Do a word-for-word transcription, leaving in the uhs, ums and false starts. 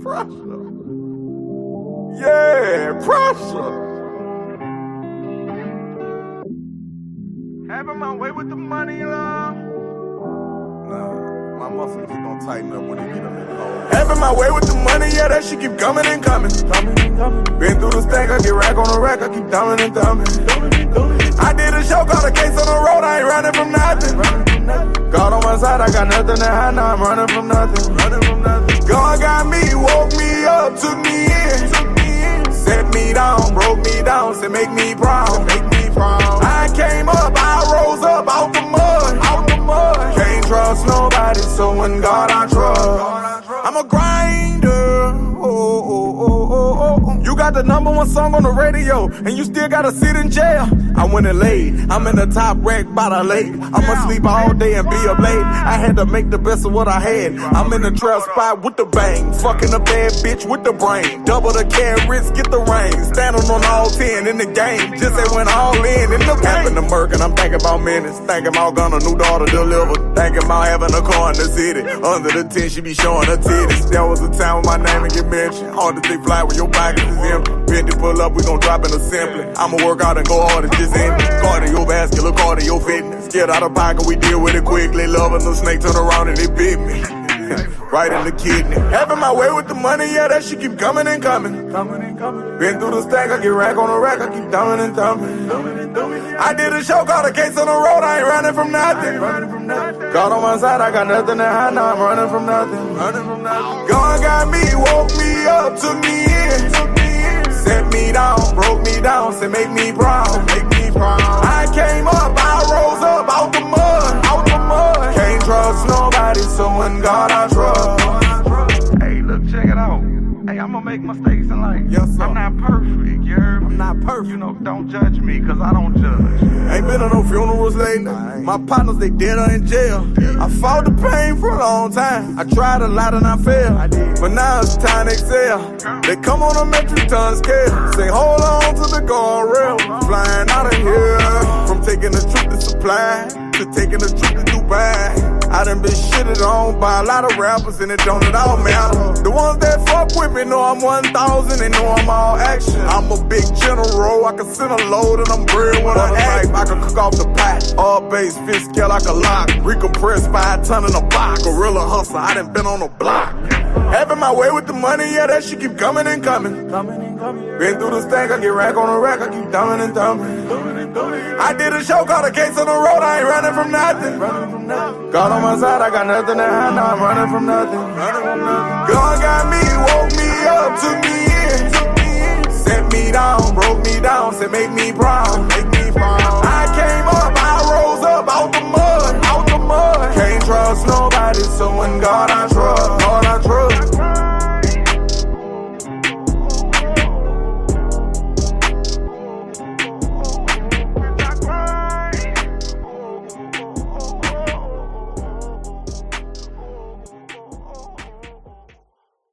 Pressure. Yeah, pressure. Having my way with the money, love. Nah, my muscles just gonna tighten up when they get up in the hole. Having my way with the money, yeah, that shit keep coming and coming. Coming and coming. Been through the stack, I get rack on the rack, I keep dumbing and dumbing. I did a show called A Case on the Road, I ain't running from nothing. God on my side, I got nothing to hide, now I'm running from nothing. Running from nothing. God got me, woke me up, took me in, took me in. Set me down, broke me down, said make me proud, make me proud. I came up, I rose up out the mud, out the mud. Can't trust nobody, so in God I trust. I'm a grinder, oh, oh, oh, oh, oh. You got the number one song on the radio, and you still gotta sit in jail. I went and laid, I'm in the top rack by the lake. I'ma sleep all day and be up late. I had to make the best of what I had. I'm in the trap spot with the bang, fucking a bad bitch with the brain. Double the carrots, get the rain. Standing on all ten in the game, just they went all in in the game. In the murk and I'm thinking about minutes, thinking about gun a new daughter deliver, thinking about having a car in the city. Under the tent, she be showing her titties. There was a time when my name would get mentioned. Hard to stay fly when your pocket is empty. Pin to pull up, we gon' drop in assembly. I'ma work out and go hard and just end it. Cardiovascular, cardio fitness. Get out of pocket, we deal with it quickly. Loving the snake, turn around and it bit me. Right in the kidney. Having my way with the money, yeah, that shit keep coming and coming. Coming and coming. Been through the stack, I get rack on the rack, I keep dumbing and dumbing. I did a show called A Case on the Road, I ain't running from nothing. Running from nothing. God on my side, I got nothing to hide, now I'm running from nothing. Running from nothing. God got me, woke me up, took me in, took me in. Set me down, broke me down, said make me proud, make me proud. I came up, I rose up out the mud, out the mud. Can't trust nobody, so in God I trust. Hey, look, check it out. Hey, I'ma make mistakes in life. Yes, sir. I'm not perfect, you heard me? I'm not perfect. You know, don't judge me, cause I don't judge. Ain't been on no funerals lately. My partners, they dead or in jail. I fought the pain for a long time. I tried a lot and I failed. I did. But now it's time to excel. They come on a metric ton scale. Say, hold on to the guardrail. Flying out of here. From taking the truth to supply to taking the truth to Dubai. I done been shitted on by a lot of rappers and it don't at all matter. The ones that fuck with me know I'm one thousand, they know I'm all action. I'm a big general, I can send a load and I'm real when I act. I can cook off the pot, all base, fish scale like a lock. Recompress five ton in a box. Gorilla hustler, I done been on the block. Having my way with the money, yeah, that shit keep coming and coming. Coming and coming. Been through the stack, I get rack on the rack, I keep dumbing and dumbing. I did a show called A Case on the Road, I ain't running from nothing. Running from nothing. God on my side, I got nothing to hide, now I'm running from nothing. Running from nothing. God got me, woke me up, took me in, took me in. Set me down, broke me down, said make me proud, make me proud. I came up, I rose up out the mud, out the mud. Can't trust nobody, so in God I trust.